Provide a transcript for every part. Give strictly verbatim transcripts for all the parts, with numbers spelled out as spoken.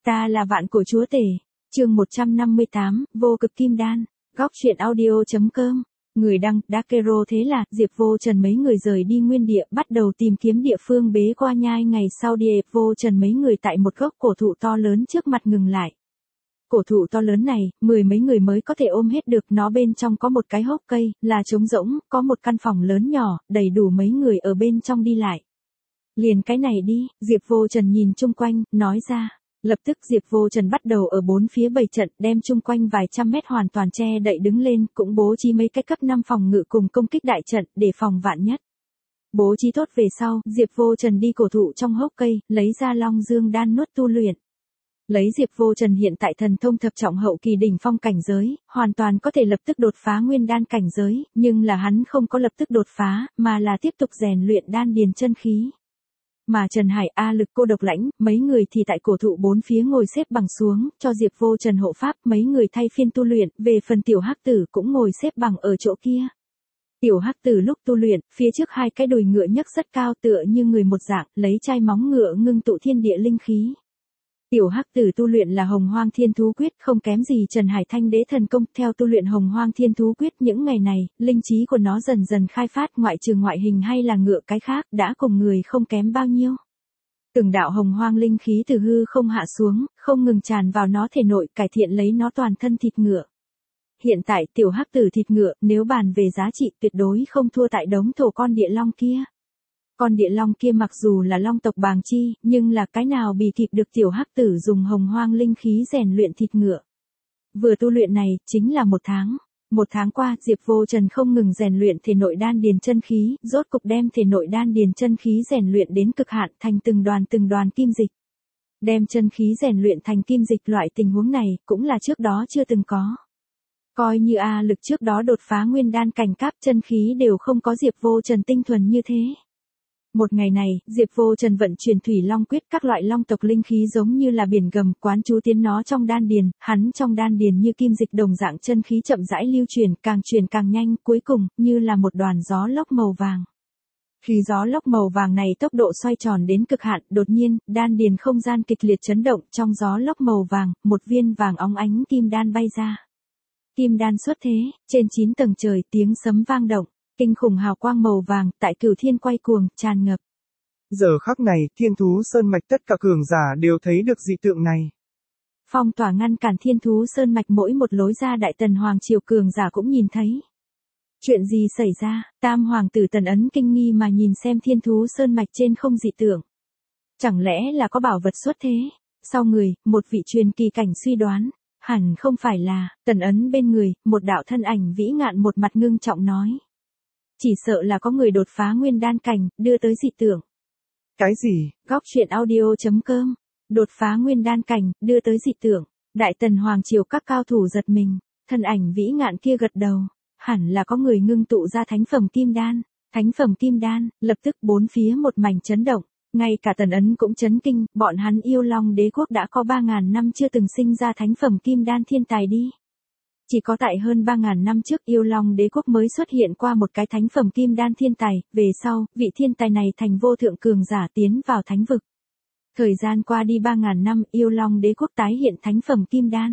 Ta là vạn cổ chúa tể. Chương một trăm năm mươi tám, vô cực kim đan. Góc truyện audio.com. Người đăng, Dakero. Thế là, Diệp Vô Trần mấy người rời đi nguyên địa, bắt đầu tìm kiếm địa phương bế qua nhai. Ngày sau Diệp Vô Trần mấy người tại một gốc cổ thụ to lớn trước mặt ngừng lại. Cổ thụ to lớn này, mười mấy người mới có thể ôm hết được. Nó bên trong có một cái hốc cây, là trống rỗng, có một căn phòng lớn nhỏ, đầy đủ mấy người ở bên trong đi lại. Liền cái này đi, Diệp Vô Trần nhìn chung quanh, nói ra. Lập tức Diệp Vô Trần bắt đầu ở bốn phía bày trận, đem chung quanh vài trăm mét hoàn toàn che đậy đứng lên, cũng bố trí mấy cái cấp năm phòng ngự cùng công kích đại trận, để phòng vạn nhất. Bố trí tốt về sau, Diệp Vô Trần đi cổ thụ trong hốc cây, lấy ra Long Dương đan nuốt tu luyện. Lấy Diệp Vô Trần hiện tại thần thông thập trọng hậu kỳ đỉnh phong cảnh giới, hoàn toàn có thể lập tức đột phá nguyên đan cảnh giới, nhưng là hắn không có lập tức đột phá, mà là tiếp tục rèn luyện đan điền chân khí. Mà Trần Hải, A Lực, Cô Độc Lãnh, mấy người thì tại cổ thụ bốn phía ngồi xếp bằng xuống, cho Diệp Vô Trần hộ pháp, mấy người thay phiên tu luyện, về phần Tiểu Hắc Tử cũng ngồi xếp bằng ở chỗ kia. Tiểu Hắc Tử lúc tu luyện, phía trước hai cái đùi ngựa nhấc rất cao tựa như người một dạng, lấy chai móng ngựa ngưng tụ thiên địa linh khí. Tiểu Hắc Tử tu luyện là Hồng Hoang Thiên Thú Quyết, không kém gì Trần Hải Thanh Đế thần công. Theo tu luyện Hồng Hoang Thiên Thú Quyết những ngày này, linh trí của nó dần dần khai phát, ngoại trừ ngoại hình hay là ngựa cái khác, đã cùng người không kém bao nhiêu. Từng đạo hồng hoang linh khí từ hư không hạ xuống, không ngừng tràn vào nó thể nội, cải thiện lấy nó toàn thân thịt ngựa. Hiện tại Tiểu Hắc Tử thịt ngựa, nếu bàn về giá trị tuyệt đối không thua tại đống thổ con địa long kia. Con địa long kia mặc dù là long tộc bàng chi, nhưng là cái nào bì kịp được Tiểu Hắc Tử dùng hồng hoang linh khí rèn luyện thịt ngựa. Vừa tu luyện này, chính là một tháng. Một tháng qua, Diệp Vô Trần không ngừng rèn luyện thể nội đan điền chân khí, rốt cục đem thể nội đan điền chân khí rèn luyện đến cực hạn, thành từng đoàn từng đoàn kim dịch. Đem chân khí rèn luyện thành kim dịch, loại tình huống này, cũng là trước đó chưa từng có. Coi như A Lực trước đó đột phá nguyên đan cảnh cáp, chân khí đều không có Diệp Vô Trần tinh thuần như thế. Một ngày này, Diệp Vô Trần vận chuyển thủy long quyết, các loại long tộc linh khí giống như là biển gầm, quán chú tiến nó trong đan điền, hắn trong đan điền như kim dịch đồng dạng chân khí chậm rãi lưu truyền, càng truyền càng nhanh, cuối cùng, như là một đoàn gió lốc màu vàng. Khi gió lốc màu vàng này tốc độ xoay tròn đến cực hạn, đột nhiên, đan điền không gian kịch liệt chấn động, trong gió lốc màu vàng, một viên vàng óng ánh kim đan bay ra. Kim đan xuất thế, trên chín tầng trời tiếng sấm vang động. Kinh khủng hào quang màu vàng, tại cửu thiên quay cuồng, tràn ngập. Giờ khắc này, Thiên Thú Sơn Mạch tất cả cường giả đều thấy được dị tượng này. Phong tỏa ngăn cản Thiên Thú Sơn Mạch mỗi một lối ra Đại Tần Hoàng Triều cường giả cũng nhìn thấy. Chuyện gì xảy ra? Tam Hoàng tử Tần Ấn kinh nghi mà nhìn xem Thiên Thú Sơn Mạch trên không dị tượng. Chẳng lẽ là có bảo vật xuất thế? Sau người, một vị truyền kỳ cảnh suy đoán. Hẳn không phải là, Tần Ấn bên người, một đạo thân ảnh vĩ ngạn một mặt ngưng trọng nói. Chỉ sợ là có người đột phá nguyên đan cảnh, đưa tới dị tượng. Cái gì? Góc truyện audio.com. Đột phá nguyên đan cảnh, đưa tới dị tượng. Đại Tần Hoàng Triều các cao thủ giật mình. Thân ảnh vĩ ngạn kia gật đầu. Hẳn là có người ngưng tụ ra thánh phẩm kim đan. Thánh phẩm kim đan, lập tức bốn phía một mảnh chấn động. Ngay cả Tần Ấn cũng chấn kinh, bọn hắn Yêu Long Đế quốc đã có ba ngàn năm chưa từng sinh ra thánh phẩm kim đan thiên tài đi. Chỉ có tại hơn ba ngàn năm trước Yêu Long Đế quốc mới xuất hiện qua một cái thánh phẩm kim đan thiên tài, về sau, vị thiên tài này thành vô thượng cường giả tiến vào thánh vực. Thời gian qua đi ba ngàn năm, Yêu Long Đế quốc tái hiện thánh phẩm kim đan.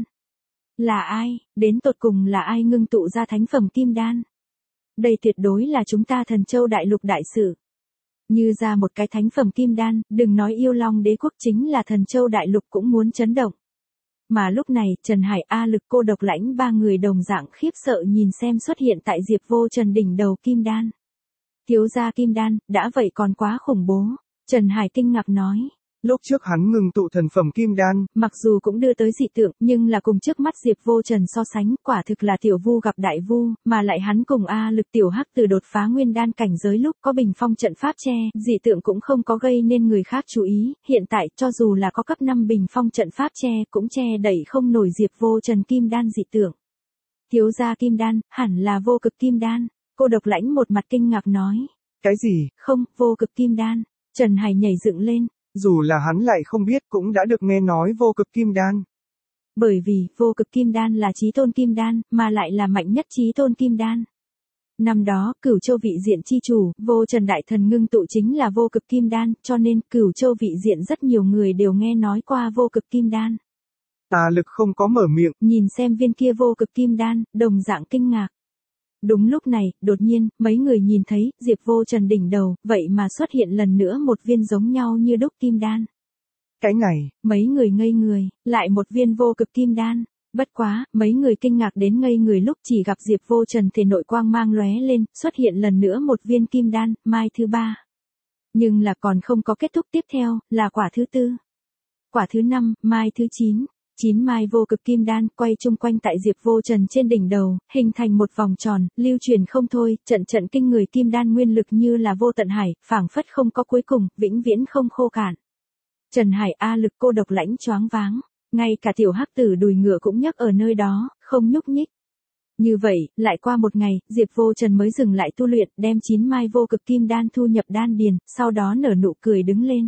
Là ai, đến tột cùng là ai ngưng tụ ra thánh phẩm kim đan? Đây tuyệt đối là chúng ta Thần Châu đại lục đại sự. Như ra một cái thánh phẩm kim đan, đừng nói Yêu Long Đế quốc, chính là Thần Châu đại lục cũng muốn chấn động. Mà lúc này, Trần Hải, A Lực, Cô Độc Lãnh ba người đồng dạng khiếp sợ nhìn xem xuất hiện tại Diệp Vô Trần đỉnh đầu kim đan. Thiếu gia kim đan, đã vậy còn quá khủng bố. Trần Hải kinh ngạc nói. Lúc trước hắn ngừng tụ thần phẩm kim đan, mặc dù cũng đưa tới dị tượng, nhưng là cùng trước mắt Diệp Vô Trần so sánh, quả thực là tiểu vu gặp đại vu, mà lại hắn cùng A Lực Tiểu Hắc Tử đột phá nguyên đan cảnh giới lúc có bình phong trận pháp che, dị tượng cũng không có gây nên người khác chú ý, hiện tại cho dù là có cấp năm bình phong trận pháp che, cũng che đẩy không nổi Diệp Vô Trần kim đan dị tượng. Thiếu gia kim đan, hẳn là vô cực kim đan. Cô Độc Lãnh một mặt kinh ngạc nói. Cái gì? Không, vô cực kim đan. Trần Hải nhảy dựng lên. Dù là hắn lại không biết cũng đã được nghe nói vô cực kim đan. Bởi vì, vô cực kim đan là chí tôn kim đan, mà lại là mạnh nhất chí tôn kim đan. Năm đó, Cửu Châu vị diện chi chủ, Vô Trần Đại Thần ngưng tụ chính là vô cực kim đan, cho nên Cửu Châu vị diện rất nhiều người đều nghe nói qua vô cực kim đan. Tà Lực không có mở miệng. Nhìn xem viên kia vô cực kim đan, đồng dạng kinh ngạc. Đúng lúc này, đột nhiên, mấy người nhìn thấy, Diệp Vô Trần đỉnh đầu, vậy mà xuất hiện lần nữa một viên giống nhau như đúc kim đan. Cái này, mấy người ngây người, lại một viên vô cực kim đan. Bất quá, mấy người kinh ngạc đến ngây người lúc chỉ gặp Diệp Vô Trần thể nội quang mang lóe lên, xuất hiện lần nữa một viên kim đan, mai thứ ba. Nhưng là còn không có kết thúc tiếp theo, là quả thứ tư. Quả thứ năm, mai thứ chín. Chín mai vô cực kim đan quay chung quanh tại Diệp Vô Trần trên đỉnh đầu, hình thành một vòng tròn, lưu truyền không thôi, trận trận kinh người kim đan nguyên lực như là vô tận hải, phảng phất không có cuối cùng, vĩnh viễn không khô cạn. Trần Hải A Lực cô độc lãnh choáng váng, ngay cả tiểu hắc tử đùi ngựa cũng nhấc ở nơi đó, không nhúc nhích. Như vậy, lại qua một ngày, Diệp Vô Trần mới dừng lại tu luyện, đem chín mai vô cực kim đan thu nhập đan điền, sau đó nở nụ cười đứng lên.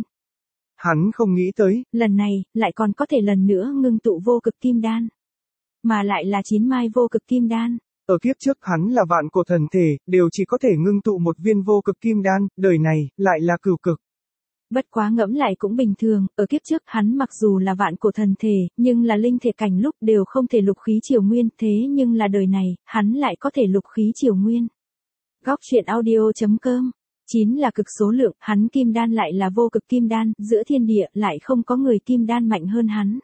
Hắn không nghĩ tới, lần này, lại còn có thể lần nữa ngưng tụ vô cực kim đan. Mà lại là chín mai vô cực kim đan. Ở kiếp trước hắn là vạn cổ thần thể, đều chỉ có thể ngưng tụ một viên vô cực kim đan, đời này, lại là cửu cực. Bất quá ngẫm lại cũng bình thường, ở kiếp trước hắn mặc dù là vạn cổ thần thể, nhưng là linh thể cảnh lúc đều không thể lục khí triều nguyên, thế nhưng là đời này, hắn lại có thể lục khí triều nguyên. Góc truyện audio chấm com. chín là cực số lượng, hắn kim đan lại là vô cực kim đan, giữa thiên địa lại không có người kim đan mạnh hơn hắn.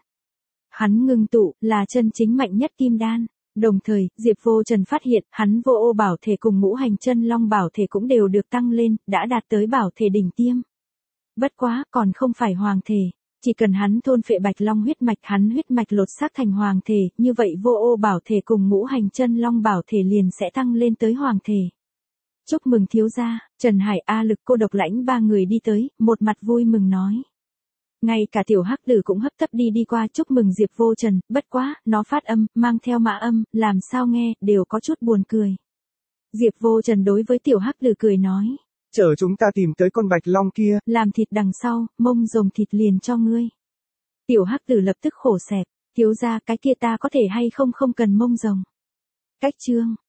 Hắn ngưng tụ, là chân chính mạnh nhất kim đan. Đồng thời, Diệp Vô Trần phát hiện, hắn vô ô bảo thể cùng ngũ hành chân long bảo thể cũng đều được tăng lên, đã đạt tới bảo thể đỉnh tiêm. Bất quá, còn không phải hoàng thể. Chỉ cần hắn thôn phệ bạch long huyết mạch, hắn huyết mạch lột xác thành hoàng thể, như vậy vô ô bảo thể cùng ngũ hành chân long bảo thể liền sẽ tăng lên tới hoàng thể. Chúc mừng thiếu gia, Trần Hải A Lực cô độc lãnh ba người đi tới, một mặt vui mừng nói. Ngay cả tiểu hắc tử cũng hấp tấp đi đi qua chúc mừng Diệp Vô Trần, bất quá, nó phát âm, mang theo mã âm, làm sao nghe, đều có chút buồn cười. Diệp Vô Trần đối với tiểu hắc tử cười nói. Chở chúng ta tìm tới con bạch long kia. Làm thịt đằng sau, mông rồng thịt liền cho ngươi. Tiểu hắc tử lập tức khổ sẹp, thiếu gia cái kia ta có thể hay không không cần mông rồng. Cách chương.